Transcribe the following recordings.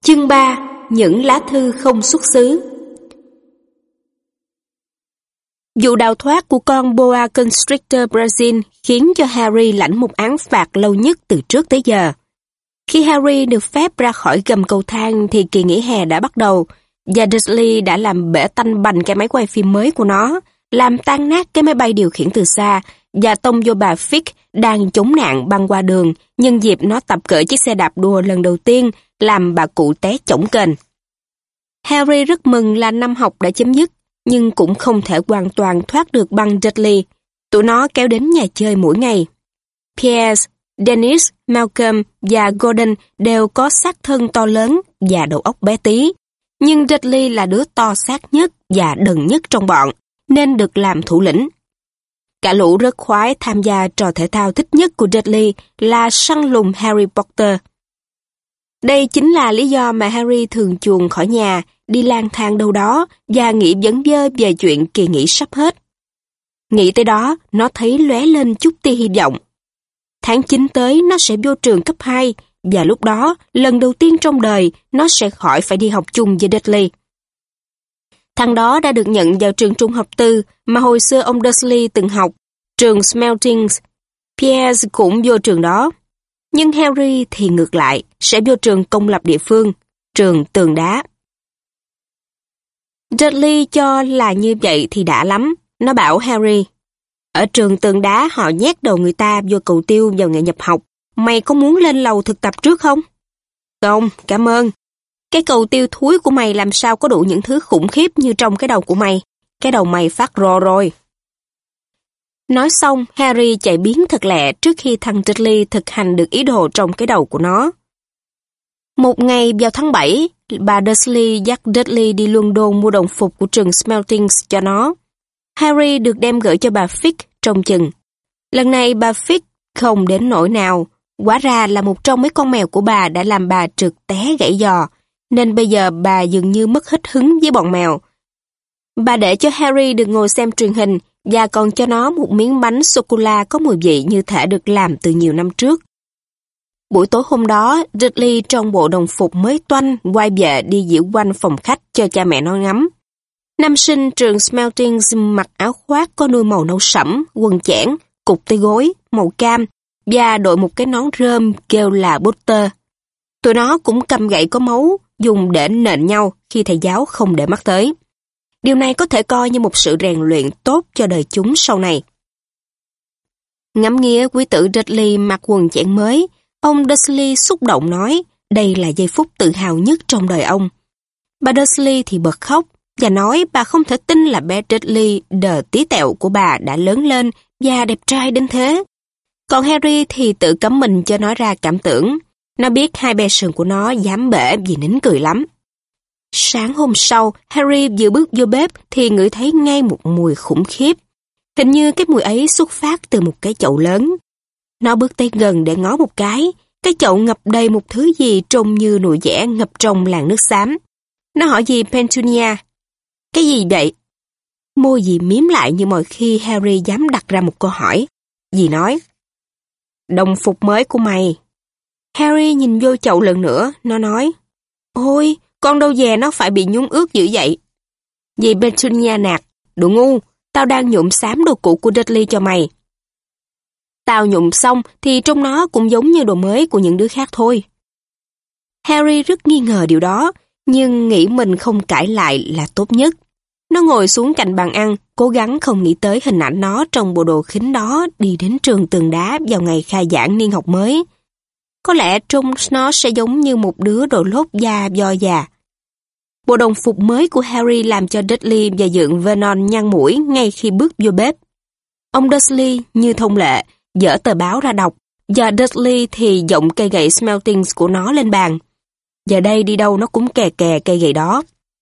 Chương 3. Những lá thư không xuất xứ. Vụ đào thoát của con boa constrictor Brazil khiến cho Harry lãnh một án phạt lâu nhất từ trước tới giờ. Khi Harry được phép ra khỏi gầm cầu thang thì kỳ nghỉ hè đã bắt đầu, và Dursley đã làm bể tanh bành cái máy quay phim mới của nó, làm tan nát cái máy bay điều khiển từ xa, và tông vô bà Fig đang chống nạn băng qua đường, nhân dịp nó tập cởi chiếc xe đạp đua lần đầu tiên, làm bà cụ té chổng kềnh. Harry rất mừng là năm học đã chấm dứt, nhưng cũng không thể hoàn toàn thoát được băng Dudley. Tụi nó kéo đến nhà chơi mỗi ngày. Piers, Dennis, Malcolm và Gordon đều có xác thân to lớn và đầu óc bé tí, nhưng Dudley là đứa to xác nhất và đần nhất trong bọn, nên được làm thủ lĩnh. Cả lũ rất khoái tham gia trò thể thao thích nhất của Dudley là săn lùng Harry Potter. Đây chính là lý do mà Harry thường chuồn khỏi nhà, đi lang thang đâu đó và nghĩ vấn vơ về chuyện kỳ nghỉ sắp hết. Nghĩ tới đó, nó thấy lóe lên chút tia hy vọng. Tháng 9 tới nó sẽ vô trường cấp 2, và lúc đó, lần đầu tiên trong đời, nó sẽ khỏi phải đi học chung với Dudley. Thằng đó đã được nhận vào trường trung học tư mà hồi xưa ông Dursley từng học, trường Smeltings. Piers cũng vô trường đó. Nhưng Harry thì ngược lại, sẽ vô trường công lập địa phương, trường Tường Đá. Dudley cho là như vậy thì đã lắm, nó bảo Harry. Ở trường Tường Đá họ nhét đầu người ta vô cầu tiêu vào ngày nhập học, mày có muốn lên lầu thực tập trước không? Không, cảm ơn. Cái cầu tiêu thúi của mày làm sao có đủ những thứ khủng khiếp như trong cái đầu của mày. Cái đầu mày phát rồ rồi. Nói xong, Harry chạy biến thật lẹ trước khi thằng Dudley thực hành được ý đồ trong cái đầu của nó. Một ngày vào tháng 7, bà Dursley dắt Dudley đi London mua đồng phục của trường Smeltings cho nó. Harry được đem gửi cho bà Fig trông chừng. Lần này bà Fig không đến nỗi nào, hóa ra là một trong mấy con mèo của bà đã làm bà trượt té gãy giò, nên bây giờ bà dường như mất hết hứng với bọn mèo. Bà để cho Harry được ngồi xem truyền hình và còn cho nó một miếng bánh sô-cô-la có mùi vị như thể được làm từ nhiều năm trước. Buổi tối hôm đó, Dudley trong bộ đồng phục mới toanh quay về đi diễu quanh phòng khách cho cha mẹ nó ngắm. Nam sinh trường Smeltings mặc áo khoác có đuôi màu nâu sẫm, quần chẽn, cụt tới gối, màu cam và đội một cái nón rơm kêu là Potter. Tụi nó cũng cầm gậy có máu, dùng để nện nhau khi thầy giáo không để mắt tới. Điều này có thể coi như một sự rèn luyện tốt cho đời chúng sau này. Ngắm nghía quý tử Dudley mặc quần chẽn mới, ông Dursley xúc động nói đây là giây phút tự hào nhất trong đời ông. Bà Dursley thì bật khóc và nói bà không thể tin là bé Dudley đờ tí tẹo của bà đã lớn lên và đẹp trai đến thế. Còn Harry thì tự cấm mình cho nói ra cảm tưởng. Nó biết hai bè sườn của nó dám bể vì nín cười lắm. Sáng hôm sau, Harry vừa bước vô bếp thì ngửi thấy ngay một mùi khủng khiếp. Hình như cái mùi ấy xuất phát từ một cái chậu lớn. Nó bước tới gần để ngó một cái chậu ngập đầy một thứ gì trông như nồi dẻ ngập trong làn nước xám. Nó hỏi dì Petunia, cái gì vậy? Môi dì mím lại như mọi khi Harry dám đặt ra một câu hỏi. Dì nói, đồng phục mới của mày. Harry nhìn vô chậu lần nữa, nó nói, ôi, con đâu về nó phải bị nhúng ướt dữ vậy. Dì Petunia nạt, đồ ngu, tao đang nhuộm xám đồ cũ của Dudley cho mày. Tao nhuộm xong thì trông nó cũng giống như đồ mới của những đứa khác thôi. Harry rất nghi ngờ điều đó, nhưng nghĩ mình không cãi lại là tốt nhất. Nó ngồi xuống cạnh bàn ăn, cố gắng không nghĩ tới hình ảnh nó trong bộ đồ khính đó đi đến trường Tường Đá vào ngày khai giảng niên học mới. Có lẽ trông nó sẽ giống như một đứa đồ lót da do già. Bộ đồng phục mới của Harry làm cho Dudley và dượng Vernon nhăn mũi ngay khi bước vô bếp. Ông Dursley, như thông lệ, dở tờ báo ra đọc, và Dudley thì giọng cây gậy Smeltings của nó lên bàn. Giờ đây đi đâu nó cũng kè kè cây gậy đó.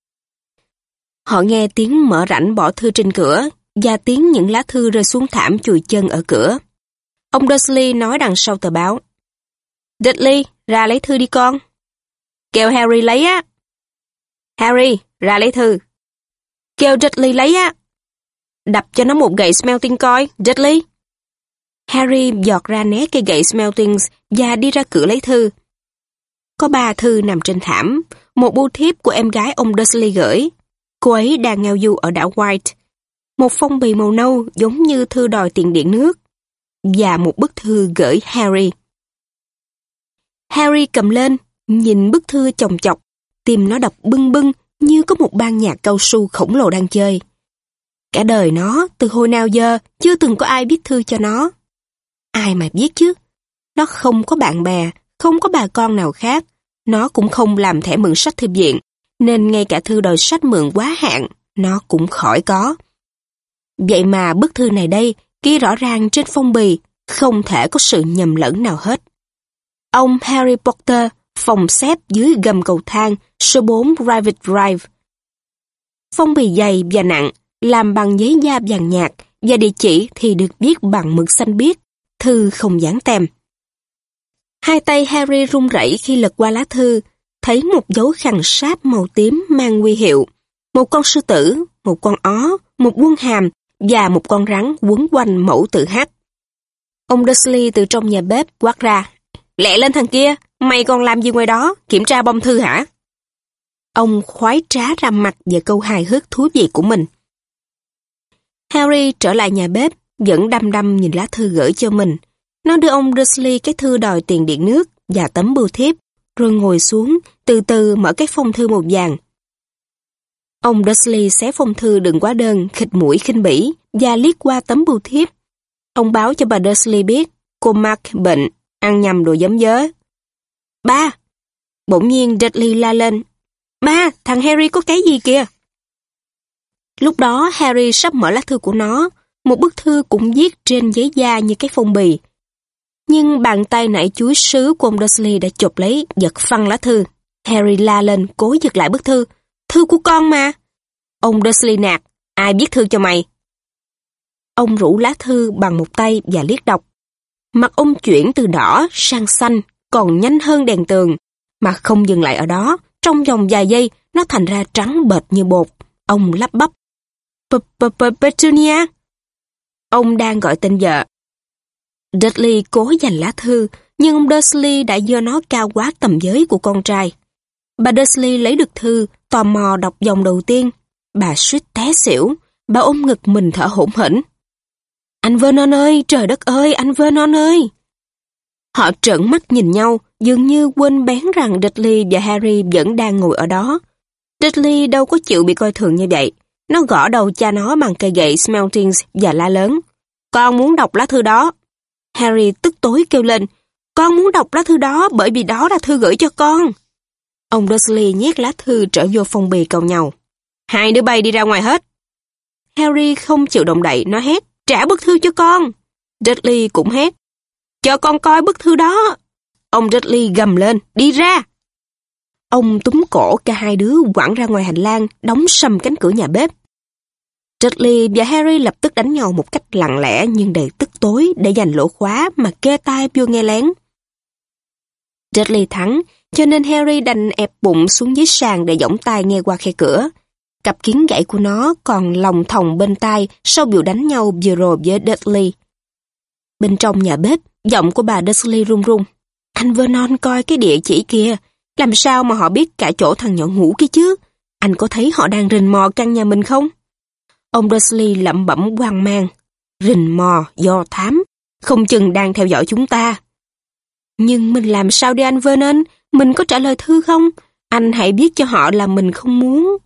Họ nghe tiếng mở rãnh bỏ thư trên cửa, và tiếng những lá thư rơi xuống thảm chùi chân ở cửa. Ông Dursley nói đằng sau tờ báo, Dudley, ra lấy thư đi con. Kêu Harry lấy á. Harry, ra lấy thư. Kêu Dudley lấy á. Đập cho nó một gậy Smelting coi, Dudley. Harry giọt ra né cây gậy Smeltings và đi ra cửa lấy thư. Có 3 thư nằm trên thảm, một bưu thiếp của em gái ông Dursley gửi. Cô ấy đang ngao du ở đảo White. Một phong bì màu nâu giống như thư đòi tiền điện nước. Và một bức thư gửi Harry. Harry cầm lên, nhìn bức thư chồng chọc, tim nó đập bưng bưng như có một ban nhạc cao su khổng lồ đang chơi. Cả đời nó, từ hồi nào giờ, chưa từng có ai viết thư cho nó. Ai mà viết chứ? Nó không có bạn bè, không có bà con nào khác. Nó cũng không làm thẻ mượn sách thư viện, nên ngay cả thư đòi sách mượn quá hạn, nó cũng khỏi có. Vậy mà bức thư này đây, ghi rõ ràng trên phong bì, không thể có sự nhầm lẫn nào hết. Ông Harry Potter, phòng xếp dưới gầm cầu thang, số 4 Private Drive. Phong bì dày và nặng, làm bằng giấy da vàng nhạt, và địa chỉ thì được viết bằng mực xanh biếc, thư không dán tem. Hai tay Harry run rẩy khi lật qua lá thư, thấy một dấu khằng sáp màu tím mang huy hiệu, một con sư tử, một con ó, một quân hàm và một con rắn quấn quanh mẫu tự H. Ông Dursley từ trong nhà bếp quát ra, lẹ lên thằng kia, mày còn làm gì ngoài đó, kiểm tra bom thư hả? Ông khoái trá ra mặt về câu hài hước thú vị của mình. Harry trở lại nhà bếp, vẫn đăm đăm nhìn lá thư gửi cho mình. Nó đưa ông Dursley cái thư đòi tiền điện nước và tấm bưu thiếp, rồi ngồi xuống, từ từ mở cái phong thư màu vàng. Ông Dursley xé phong thư đựng hóa đơn, khịt mũi khinh bỉ và liếc qua tấm bưu thiếp. Ông báo cho bà Dursley biết cô Mark bệnh, ăn nhầm đồ giấm dớ. Ba! Bỗng nhiên Dudley la lên. Ba, thằng Harry có cái gì kìa? Lúc đó Harry sắp mở lá thư của nó, một bức thư cũng viết trên giấy da như cái phong bì. Nhưng bàn tay nải chuối sứ của ông Dursley đã chộp lấy, giật phăng lá thư. Harry la lên, cố giật lại bức thư. Thư của con mà. Ông Dursley nạt, ai viết thư cho mày? Ông rũ lá thư bằng một tay và liếc đọc. Mặt ông chuyển từ đỏ sang xanh, còn nhanh hơn đèn tường. Mà không dừng lại ở đó, trong vòng vài giây, nó thành ra trắng bệch như bột. Ông lắp bắp. Petunia. Ông đang gọi tên vợ. Dudley cố giành lá thư, nhưng ông Dursley đã giơ nó cao quá tầm giới của con trai. Bà Dursley lấy được thư, tò mò đọc dòng đầu tiên. Bà suýt té xỉu, bà ôm ngực mình thở hổn hển. Anh Vernon ơi, trời đất ơi, anh Vernon ơi! Họ trợn mắt nhìn nhau, dường như quên bén rằng Dudley và Harry vẫn đang ngồi ở đó. Dudley đâu có chịu bị coi thường như vậy. Nó gõ đầu cha nó bằng cây gậy Smeltings và la lớn. Con muốn đọc lá thư đó. Harry tức tối kêu lên. Con muốn đọc lá thư đó bởi vì đó là thư gửi cho con. Ông Dursley nhét lá thư trở vô phong bì càu nhàu. Hai đứa bay đi ra ngoài hết. Harry không chịu động đậy, nó hét. Trả bức thư cho con. Dudley cũng hét. Cho con coi bức thư đó. Ông Dudley gầm lên. Đi ra. Ông túm cổ cả hai đứa quẳng ra ngoài hành lang, đóng sầm cánh cửa nhà bếp. Dudley và Harry lập tức đánh nhau một cách lặng lẽ nhưng đầy tức tối để giành lỗ khóa mà kê tai vô nghe lén. Dudley thắng, cho nên Harry đành ép bụng xuống dưới sàn để giỏng tai nghe qua khe cửa. Cặp kiến gãy của nó còn lòng thòng bên tai sau vụ đánh nhau vừa rồi với Dudley. Bên trong nhà bếp, giọng của bà Dursley run run. Anh Vernon coi cái địa chỉ kia. Làm sao mà họ biết cả chỗ thằng nhỏ ngủ kia chứ? Anh có thấy họ đang rình mò căn nhà mình không? Ông Dursley lẩm bẩm hoang mang. Rình mò, do thám, không chừng đang theo dõi chúng ta. Nhưng mình làm sao đi anh Vernon? Mình có trả lời thư không? Anh hãy viết cho họ là mình không muốn.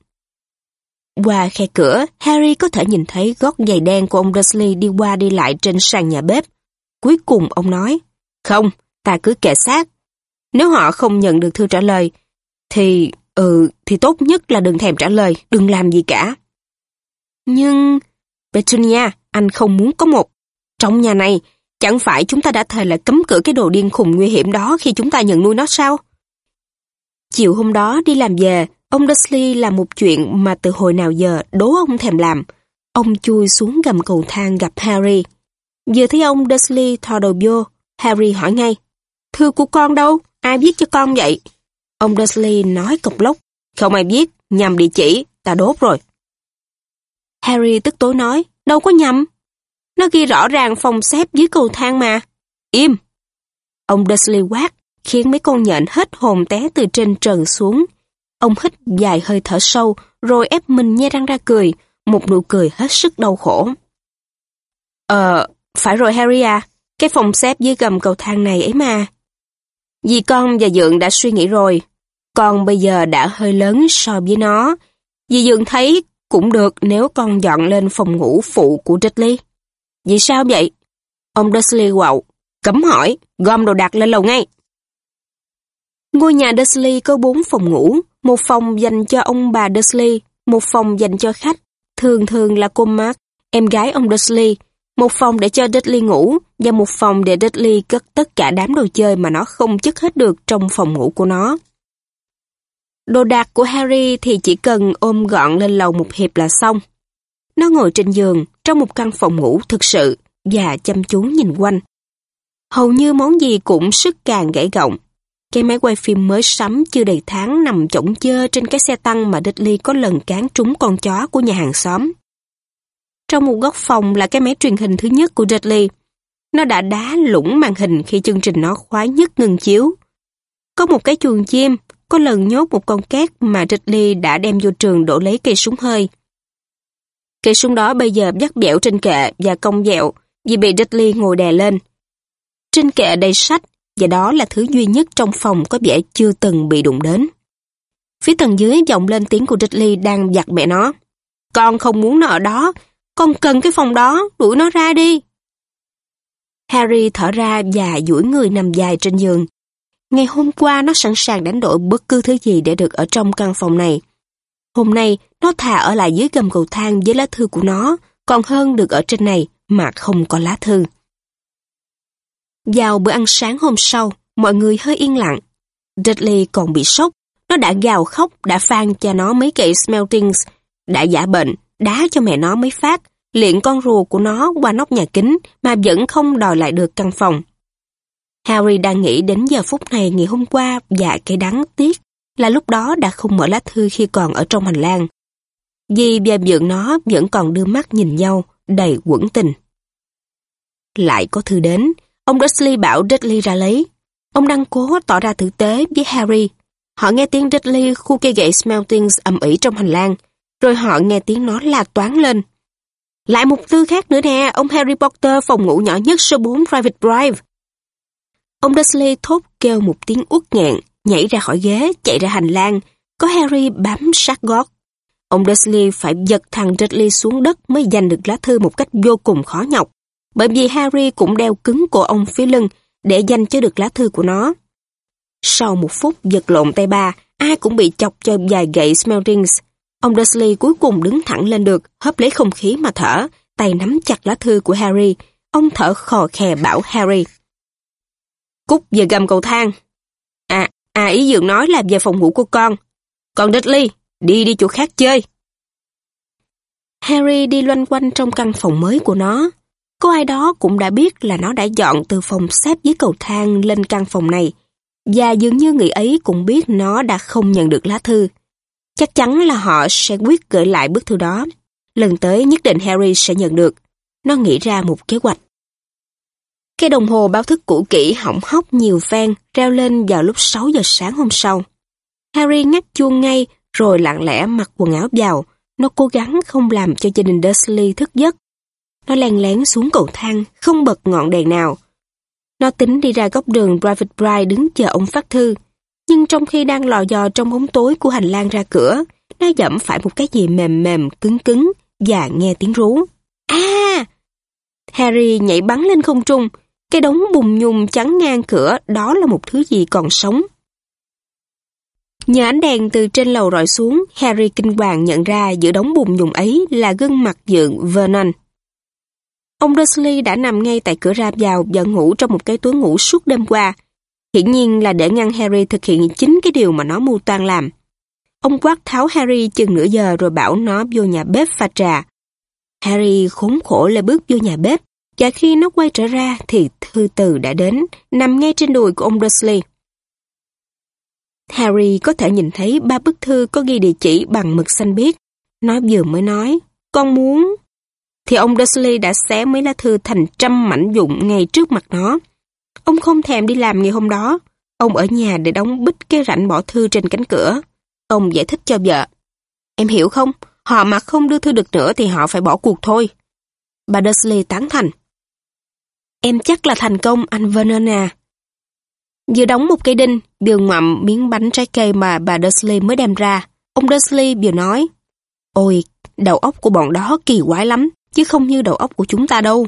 Qua khe cửa, Harry có thể nhìn thấy gót giày đen của ông Dursley đi qua đi lại trên sàn nhà bếp. Cuối cùng ông nói, không, ta cứ kệ sát. Nếu họ không nhận được thư trả lời, thì tốt nhất là đừng thèm trả lời, đừng làm gì cả. Nhưng, Petunia, anh không muốn có một. Trong nhà này, chẳng phải chúng ta đã thề là cấm cử cái đồ điên khùng nguy hiểm đó khi chúng ta nhận nuôi nó sao? Chiều hôm đó đi làm về, ông Dursley làm một chuyện mà từ hồi nào giờ đố ông thèm làm. Ông chui xuống gầm cầu thang gặp Harry. Vừa thấy ông Dursley thò đầu vô, Harry hỏi ngay. Thư của con đâu? Ai viết cho con vậy? Ông Dursley nói cộc lốc. Không ai viết, nhầm địa chỉ, ta đốt rồi. Harry tức tối nói, đâu có nhầm. Nó ghi rõ ràng phòng xếp dưới cầu thang mà. Im! Ông Dursley quát, khiến mấy con nhện hết hồn té từ trên trần xuống. Ông hít vài hơi thở sâu, rồi ép mình nhe răng ra cười, một nụ cười hết sức đau khổ. Phải rồi Harry à, cái phòng xếp dưới gầm cầu thang này ấy mà. Dì con và Dượng đã suy nghĩ rồi, con bây giờ đã hơi lớn so với nó. Dì Dượng thấy cũng được nếu con dọn lên phòng ngủ phụ của Dudley. Vì sao vậy? Ông Dursley quạo, cấm hỏi, gom đồ đạc lên lầu ngay. Ngôi nhà Dursley có 4 phòng ngủ, một phòng dành cho ông bà Dursley, một phòng dành cho khách, thường thường là cô Mark, em gái ông Dursley, một phòng để cho Dudley ngủ và một phòng để Dudley cất tất cả đám đồ chơi mà nó không chất hết được trong phòng ngủ của nó. Đồ đạc của Harry thì chỉ cần ôm gọn lên lầu một hiệp là xong. Nó ngồi trên giường trong một căn phòng ngủ thực sự và chăm chú nhìn quanh. Hầu như món gì cũng sức càng gãy gọng. Cái máy quay phim mới sắm chưa đầy tháng nằm chổng chơ trên cái xe tăng mà Dudley có lần cán trúng con chó của nhà hàng xóm. Trong một góc phòng là cái máy truyền hình thứ nhất của Dudley. Nó đã đá lủng màn hình khi chương trình nó khoái nhất ngừng chiếu. Có một cái chuồng chim, có lần nhốt một con két mà Dudley đã đem vô trường đổ lấy cây súng hơi. Cây súng đó bây giờ vắt vẻo trên kệ và cong vẹo vì bị Dudley ngồi đè lên. Trên kệ đầy sách, và đó là thứ duy nhất trong phòng có vẻ chưa từng bị đụng đến. Phía tầng dưới vọng lên tiếng của Dudley đang giặt mẹ nó. Con không muốn nó ở đó, con cần cái phòng đó, đuổi nó ra đi. Harry thở ra và duỗi người nằm dài trên giường. Ngày hôm qua nó sẵn sàng đánh đổi bất cứ thứ gì để được ở trong căn phòng này. Hôm nay nó thà ở lại dưới gầm cầu thang với lá thư của nó, còn hơn được ở trên này mà không có lá thư. Vào bữa ăn sáng hôm sau, mọi người hơi yên lặng. Dudley còn bị sốc, nó đã gào khóc, đã phang cho nó mấy gậy Smeltings, đã giả bệnh, đá cho mẹ nó mấy phát, liệng con rùa của nó qua nóc nhà kính mà vẫn không đòi lại được căn phòng. Harry đang nghĩ đến giờ phút này ngày hôm qua và cái đáng tiếc là lúc đó đã không mở lá thư khi còn ở trong hành lang. Dì và Dượng nó vẫn còn đưa mắt nhìn nhau, đầy quẫn tình. Lại có thư đến, ông Dursley bảo Dudley ra lấy. Ông đang cố tỏ ra tử tế với Harry. Họ nghe tiếng Dudley khu cây gậy Smeltings ầm ĩ trong hành lang, rồi họ nghe tiếng nó la toáng lên. Lại một thư khác nữa nè, ông Harry Potter phòng ngủ nhỏ nhất số 4 Private Drive. Ông Dursley thốt kêu một tiếng uất nghẹn, nhảy ra khỏi ghế, chạy ra hành lang, có Harry bám sát gót. Ông Dursley phải giật thằng Dudley xuống đất mới giành được lá thư một cách vô cùng khó nhọc, bởi vì Harry cũng đeo cứng cổ ông phía lưng để giành cho được lá thư của nó. Sau một phút giật lộn tay ba, ai cũng bị chọc cho vài gậy Smeltings. Ông Dursley cuối cùng đứng thẳng lên được, hớp lấy không khí mà thở, tay nắm chặt lá thư của Harry. Ông thở khò khè bảo Harry. Cút về gầm cầu thang. Ý Dượng nói là về phòng ngủ của con. Còn Dudley, đi chỗ khác chơi. Harry đi loanh quanh trong căn phòng mới của nó. Có ai đó cũng đã biết là nó đã dọn từ phòng xếp dưới cầu thang lên căn phòng này. Và dường như người ấy cũng biết nó đã không nhận được lá thư. Chắc chắn là họ sẽ quyết gửi lại bức thư đó. Lần tới nhất định Harry sẽ nhận được. Nó nghĩ ra một kế hoạch. Cái đồng hồ báo thức cũ kỹ hỏng hóc nhiều phen reo lên vào lúc 6 giờ sáng hôm sau. Harry ngắt chuông ngay rồi lặng lẽ mặc quần áo vào. Nó cố gắng không làm cho gia đình Dursley thức giấc. Nó len lén xuống cầu thang, không bật ngọn đèn nào. Nó tính đi ra góc đường Private Drive đứng chờ ông phát thư. Nhưng trong khi đang lò dò trong bóng tối của hành lang ra cửa, nó dẫm phải một cái gì mềm mềm, cứng cứng và nghe tiếng rú. Harry nhảy bắn lên không trung. Cái đống bùn nhùn chắn ngang cửa, đó là một thứ gì còn sống. Nhờ ánh đèn từ trên lầu rọi xuống, Harry kinh hoàng nhận ra giữa đống bùn nhùn ấy là gương mặt Dượng Vernon. Ông Dursley đã nằm ngay tại cửa ra vào và ngủ trong một cái túi ngủ suốt đêm qua. Hiển nhiên là để ngăn Harry thực hiện chính cái điều mà nó mưu toan làm. Ông quát tháo Harry chừng nửa giờ rồi bảo nó vô nhà bếp pha trà. Harry khốn khổ lại bước vô nhà bếp, và khi nó quay trở ra thì thư từ đã đến, nằm ngay trên đùi của ông Dursley. Harry có thể nhìn thấy 3 bức thư có ghi địa chỉ bằng mực xanh biếc. Nó vừa mới nói, con muốn, thì ông Dursley đã xé mấy lá thư thành trăm mảnh vụn ngay trước mặt nó. Ông không thèm đi làm ngày hôm đó. Ông ở nhà để đóng bít cái rãnh bỏ thư trên cánh cửa. Ông giải thích cho vợ. Em hiểu không? Họ mà không đưa thư được nữa thì họ phải bỏ cuộc thôi. Bà Dursley tán thành. Em chắc là thành công, anh Vernon à. Vừa đóng một cây đinh, vừa ngoạm miếng bánh trái cây mà bà Dursley mới đem ra. Ông Dursley vừa nói, ôi, đầu óc của bọn đó kỳ quái lắm, chứ không như đầu óc của chúng ta đâu.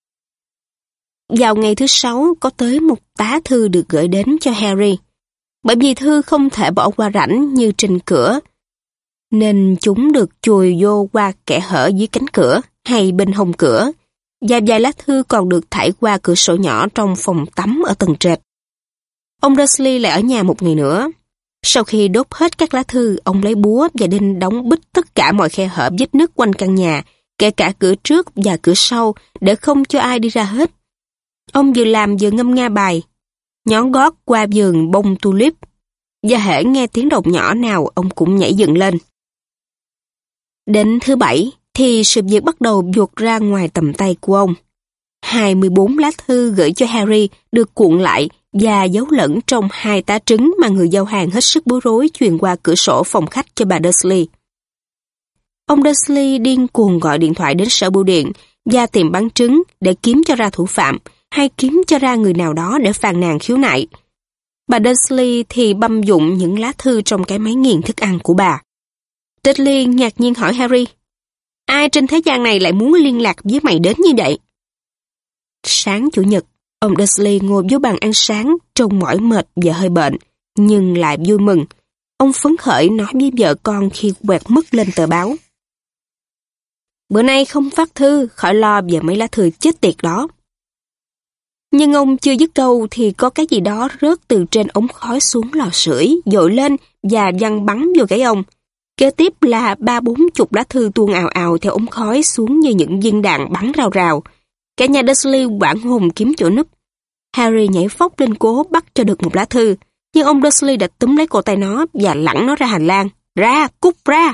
Vào ngày thứ 6, có tới một tá thư được gửi đến cho Harry. Bởi vì thư không thể bỏ qua rãnh như trên cửa, nên chúng được chùi vô qua kẽ hở dưới cánh cửa hay bên hông cửa, và vài lá thư còn được thải qua cửa sổ nhỏ trong phòng tắm ở tầng trệt. Ông Dursley lại ở nhà một ngày nữa. Sau khi đốt hết các lá thư, ông lấy búa và đinh đóng bít tất cả mọi khe hở vết nứt quanh căn nhà, kể cả cửa trước và cửa sau, để không cho ai đi ra hết. Ông vừa làm vừa ngâm nga bài, nhón gót qua vườn bông tulip, và hễ nghe tiếng động nhỏ nào ông cũng nhảy dựng lên. Đến thứ 7 thì sự việc bắt đầu vụt ra ngoài tầm tay của ông. 24 lá thư gửi cho Harry được cuộn lại và giấu lẫn trong 2 tá trứng mà người giao hàng hết sức bối rối truyền qua cửa sổ phòng khách cho bà Dursley. Ông Dursley điên cuồng gọi điện thoại đến sở bưu điện và tìm bằng chứng để kiếm cho ra thủ phạm hay kiếm cho ra người nào đó để phàn nàn khiếu nại. Bà Dursley thì băm dụng những lá thư trong cái máy nghiền thức ăn của bà. Dudley ngạc nhiên hỏi Harry, ai trên thế gian này lại muốn liên lạc với mày đến như vậy? Sáng Chủ nhật, ông Dursley ngồi vô bàn ăn sáng trông mỏi mệt và hơi bệnh, nhưng lại vui mừng. Ông phấn khởi nói với vợ con khi quẹt mất lên tờ báo. Bữa nay không phát thư, khỏi lo về mấy lá thư chết tiệt đó. Nhưng ông chưa dứt câu thì có cái gì đó rớt từ trên ống khói xuống lò sưởi, dội lên và văng bắn vô gáy ông. Kế tiếp là 30-40 lá thư tuôn ào ào theo ống khói xuống như những viên đạn bắn rào rào. Cả nhà Dursley hoảng hồn kiếm chỗ núp. Harry nhảy phóc lên cố bắt cho được một lá thư, nhưng ông Dursley đã túm lấy cổ tay nó và lẳng nó ra hành lang. Ra, cút ra!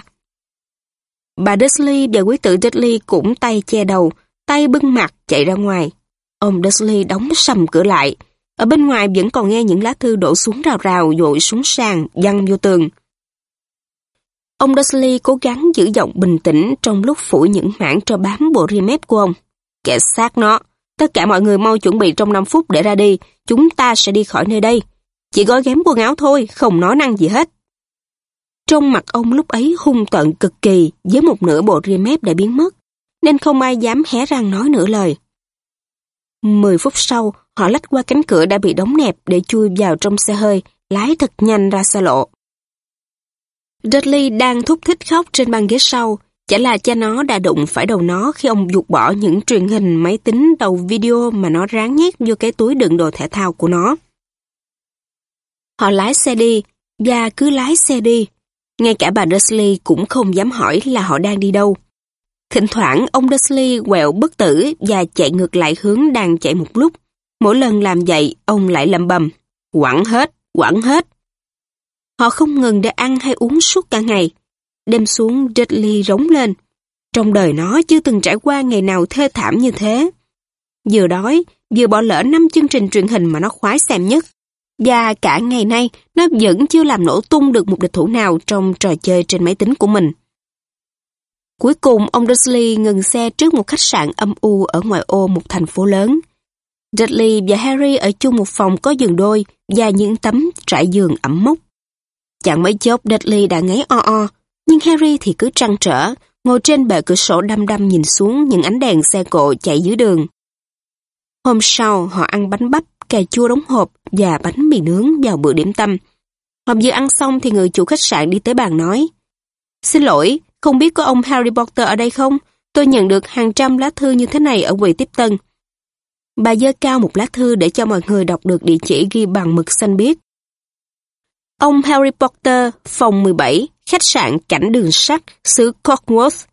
Bà Dursley và quý tử Dudley cũng tay che đầu, tay bưng mặt chạy ra ngoài. Ông Dursley đóng sầm cửa lại. Ở bên ngoài vẫn còn nghe những lá thư đổ xuống rào rào, dội xuống sàn, văng vô tường. Ông Dursley cố gắng giữ giọng bình tĩnh trong lúc phủ những mảng tro bám bộ ria mép của ông. Kệ xác nó, tất cả mọi người mau chuẩn bị trong 5 phút để ra đi, chúng ta sẽ đi khỏi nơi đây. Chỉ gói ghém quần áo thôi, không nói năng gì hết. Trong mặt ông lúc ấy hung tợn cực kỳ, với một nửa bộ ria mép đã biến mất, nên không ai dám hé răng nói nửa lời. 10 phút sau, họ lách qua cánh cửa đã bị đóng nẹp để chui vào trong xe hơi, lái thật nhanh ra xa lộ. Dudley đang thúc thích khóc trên băng ghế sau, chả là cha nó đã đụng phải đầu nó khi ông giục bỏ những truyền hình máy tính đầu video mà nó ráng nhét vô cái túi đựng đồ thể thao của nó. Họ lái xe đi, và cứ lái xe đi. Ngay cả bà Dursley cũng không dám hỏi là họ đang đi đâu. Thỉnh thoảng ông Dursley quẹo bất tử và chạy ngược lại hướng đang chạy một lúc. Mỗi lần làm vậy, ông lại lẩm bẩm, quẳng hết, quẳng hết. Họ không ngừng để ăn hay uống suốt cả ngày. Đêm xuống, Dudley rống lên. Trong đời nó chưa từng trải qua ngày nào thê thảm như thế. Vừa đói, vừa bỏ lỡ 5 chương trình truyền hình mà nó khoái xem nhất. Và cả ngày nay, nó vẫn chưa làm nổ tung được một địch thủ nào trong trò chơi trên máy tính của mình. Cuối cùng, ông Dursley ngừng xe trước một khách sạn âm u ở ngoại ô một thành phố lớn. Dudley và Harry ở chung một phòng có giường đôi và những tấm trải giường ẩm mốc. Chẳng mấy chốc Dudley đã ngáy o o, nhưng Harry thì cứ trăn trở, ngồi trên bệ cửa sổ đăm đăm nhìn xuống những ánh đèn xe cộ chạy dưới đường. Hôm sau, họ ăn bánh bắp, cà chua đóng hộp và bánh mì nướng vào bữa điểm tâm. Họ vừa ăn xong thì người chủ khách sạn đi tới bàn nói, xin lỗi, không biết có ông Harry Potter ở đây không? Tôi nhận được hàng trăm lá thư như thế này ở quầy tiếp tân. Bà giơ cao một lá thư để cho mọi người đọc được địa chỉ ghi bằng mực xanh biếc. Ông Harry Potter, phòng 17, khách sạn cảnh đường sắt, xứ Cornwall.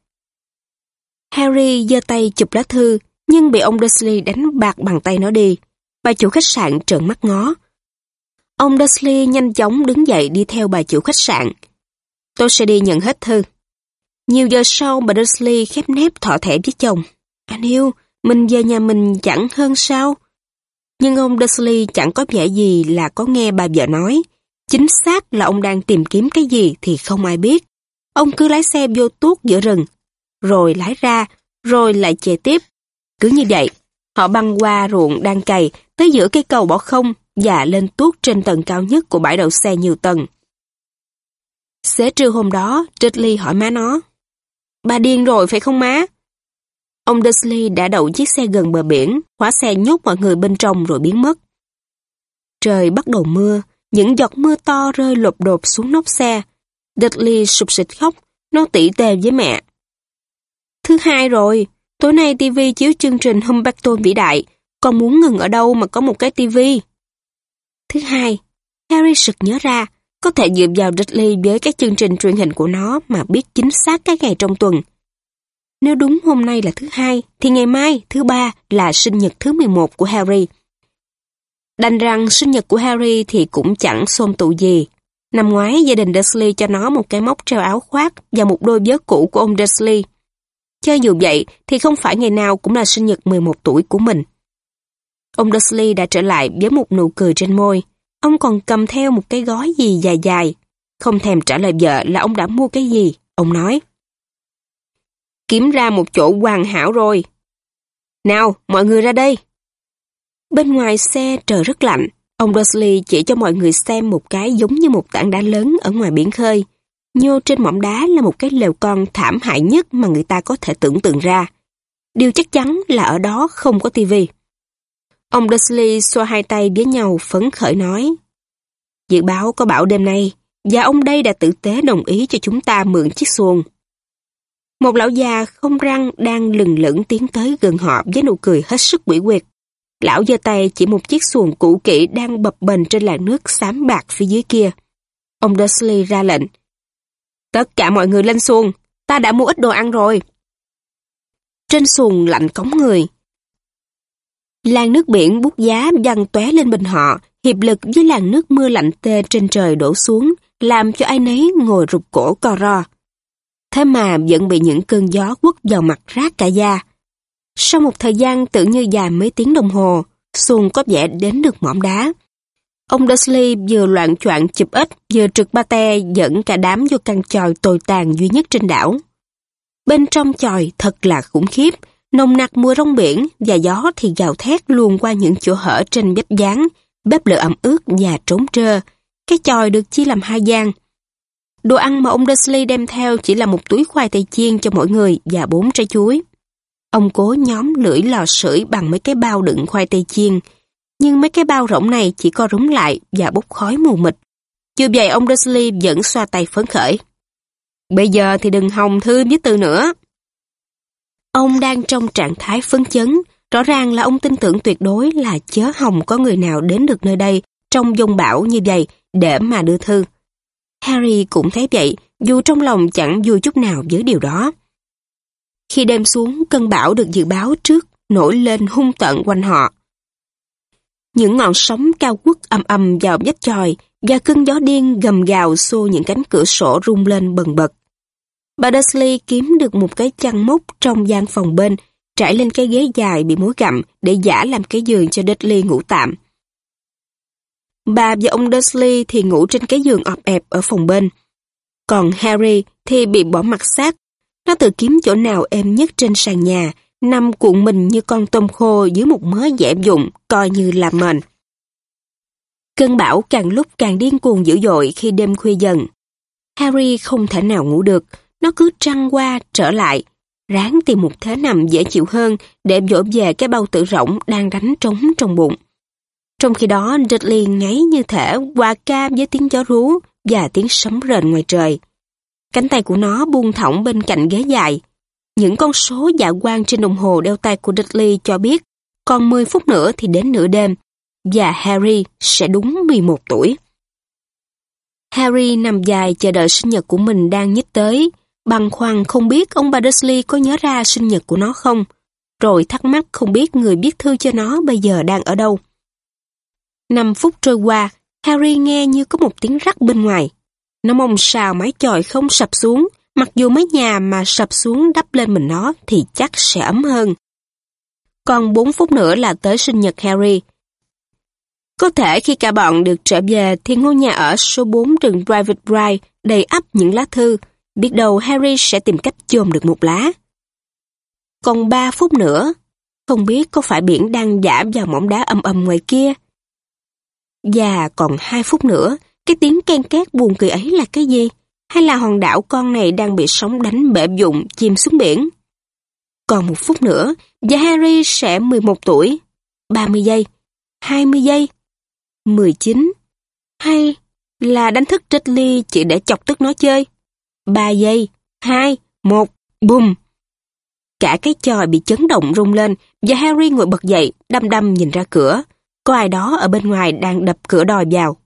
Harry giơ tay chụp lá thư, nhưng bị ông Dursley đánh bạc bằng tay nó đi. Bà chủ khách sạn trợn mắt ngó. Ông Dursley nhanh chóng đứng dậy đi theo bà chủ khách sạn. Tôi sẽ đi nhận hết thư. Nhiều giờ sau, bà Dursley khép nép thọ thẻ với chồng. Anh yêu, mình về nhà mình chẳng hơn sao? Nhưng ông Dursley chẳng có vẻ gì là có nghe bà vợ nói. Chính xác là ông đang tìm kiếm cái gì thì không ai biết. Ông cứ lái xe vô tuốt giữa rừng, rồi lái ra, rồi lại chạy tiếp. Cứ như vậy, họ băng qua ruộng đang cày, tới giữa cây cầu bỏ không và lên tuốt trên tầng cao nhất của bãi đậu xe nhiều tầng. Xế trưa hôm đó, Dudley hỏi má nó, "Bà điên rồi phải không má?" Ông Dursley đã đậu chiếc xe gần bờ biển, khóa xe nhốt mọi người bên trong rồi biến mất. Trời bắt đầu mưa, những giọt mưa to rơi lộp đột xuống nóc xe. Dudley sụp sịt khóc, nó tỉ tê với mẹ. "Thứ hai rồi, tối nay TV chiếu chương trình Humberto vĩ đại, con muốn ngừng ở đâu mà có một cái TV." Thứ hai, Harry sực nhớ ra, có thể dựa vào Dudley với các chương trình truyền hình của nó mà biết chính xác các ngày trong tuần. Nếu đúng hôm nay là thứ hai, thì ngày mai, thứ ba, là sinh nhật thứ 11 của Harry. Đành rằng sinh nhật của Harry thì cũng chẳng xôm tụ gì. Năm ngoái, gia đình Dursley cho nó một cái móc treo áo khoác và một đôi vớ cũ của ông Dursley. Cho dù vậy, thì không phải ngày nào cũng là sinh nhật 11 tuổi của mình. Ông Dursley đã trở lại với một nụ cười trên môi. Ông còn cầm theo một cái gói gì dài dài. Không thèm trả lời vợ là ông đã mua cái gì. Ông nói, "Kiếm ra một chỗ hoàn hảo rồi. Nào, mọi người ra đây." Bên ngoài xe trời rất lạnh. Ông Dursley chỉ cho mọi người xem một cái giống như một tảng đá lớn ở ngoài biển khơi. Nhô trên mỏm đá là một cái lều con thảm hại nhất mà người ta có thể tưởng tượng ra. Điều chắc chắn là ở đó không có tivi. Ông Dursley xoa hai tay với nhau phấn khởi nói, "Dự báo có bão đêm nay, và ông đây đã tử tế đồng ý cho chúng ta mượn chiếc xuồng." Một lão già không răng đang lừng lững tiến tới gần họ với nụ cười hết sức quỷ quyệt. Lão giơ tay chỉ một chiếc xuồng cũ kỹ đang bập bềnh trên làn nước xám bạc phía dưới kia. Ông Dursley ra lệnh, "Tất cả mọi người lên xuồng, ta đã mua ít đồ ăn rồi." Trên xuồng lạnh cống người. Làn nước biển bút giá văng tóe lên bên họ, hiệp lực với làn nước mưa lạnh tê trên trời đổ xuống, làm cho ai nấy ngồi rụt cổ co ro. Thế mà vẫn bị những cơn gió quất vào mặt rát cả da. Sau một thời gian tự như dài mấy tiếng đồng hồ, xuồng có vẻ đến được mỏm đá. Ông Dursley vừa loạng choạng chụp ếch, vừa trượt pate dẫn cả đám vô căn chòi tồi tàn duy nhất trên đảo. Bên trong chòi thật là khủng khiếp, nồng nặc mùi rong biển và gió thì gào thét luồn qua những chỗ hở trên bếp dáng, bếp lửa ẩm ướt và trống trơ. Cái chòi được chia làm hai gian. Đồ ăn mà ông Dursley đem theo chỉ là một túi khoai tây chiên cho mỗi người và 4 trái chuối. Ông cố nhóm lưỡi lò sưởi bằng mấy cái bao đựng khoai tây chiên, nhưng mấy cái bao rỗng này chỉ co rúm lại và bốc khói mù mịt. Dù vậy ông Dursley vẫn xoa tay phấn khởi. "Bây giờ thì đừng hòng Thư với Từ nữa." Ông đang trong trạng thái phấn chấn, rõ ràng là ông tin tưởng tuyệt đối là chớ hòng có người nào đến được nơi đây trong dông bão như vậy để mà đưa Thư. Harry cũng thấy vậy, dù trong lòng chẳng vui chút nào với điều đó. Khi đêm xuống, cơn bão được dự báo trước nổi lên hung tợn quanh họ. Những ngọn sóng cao quất ầm ầm vào vách chòi và cơn gió điên gầm gào xô những cánh cửa sổ rung lên bần bật. Bà Dursley kiếm được một cái chăn múc trong gian phòng bên, trải lên cái ghế dài bị mối gặm để giả làm cái giường cho Dudley ngủ tạm. Bà và ông Dursley thì ngủ trên cái giường ọp ẹp ở phòng bên. Còn Harry thì bị bỏ mặc xác. Nó tự kiếm chỗ nào êm nhất trên sàn nhà, nằm cuộn mình như con tôm khô dưới một mớ dẻ vụn, coi như là mền. Cơn bão càng lúc càng điên cuồng dữ dội khi đêm khuya dần. Harry không thể nào ngủ được, nó cứ trăng qua trở lại, ráng tìm một thế nằm dễ chịu hơn để dỗ về cái bao tử rỗng đang đánh trống trong bụng. Trong khi đó, Dudley ngáy như thể hòa ca với tiếng gió rú và tiếng sấm rền ngoài trời. Cánh tay của nó buông thõng bên cạnh ghế dài. Những con số dạ quang trên đồng hồ đeo tay của Dudley cho biết còn 10 phút nữa thì đến nửa đêm và Harry sẽ đúng 11 tuổi. Harry nằm dài chờ đợi sinh nhật của mình đang nhích tới, băn khoăn không biết ông bà Dursley có nhớ ra sinh nhật của nó không, rồi thắc mắc không biết người viết thư cho nó bây giờ đang ở đâu. 5 phút trôi qua, Harry nghe như có một tiếng rắc bên ngoài. Nó mong sao mái chòi không sập xuống, mặc dù mái nhà mà sập xuống đắp lên mình nó thì chắc sẽ ấm hơn. Còn 4 phút nữa là tới sinh nhật Harry. Có thể khi cả bọn được trở về thì ngôi nhà ở số 4 đường Private Drive đầy ắp những lá thư. Biết đâu Harry sẽ tìm cách chôm được một lá. Còn 3 phút nữa, không biết có phải biển đang dã vào mỏng đá ầm ầm ngoài kia. Và còn 2 phút nữa, cái tiếng ken két buồn cười ấy là cái gì? Hay là hòn đảo con này đang bị sóng đánh bể vụn chìm xuống biển? Còn 1 phút nữa, và Harry sẽ 11 tuổi. 30 giây, 20 giây, 19, hay là đánh thức Dudley chỉ để chọc tức nó chơi? 3 giây, 2, 1, bùm! Cả cái chòi bị chấn động rung lên và Harry ngồi bật dậy, đăm đăm nhìn ra cửa. Có ai đó ở bên ngoài đang đập cửa đòi vào.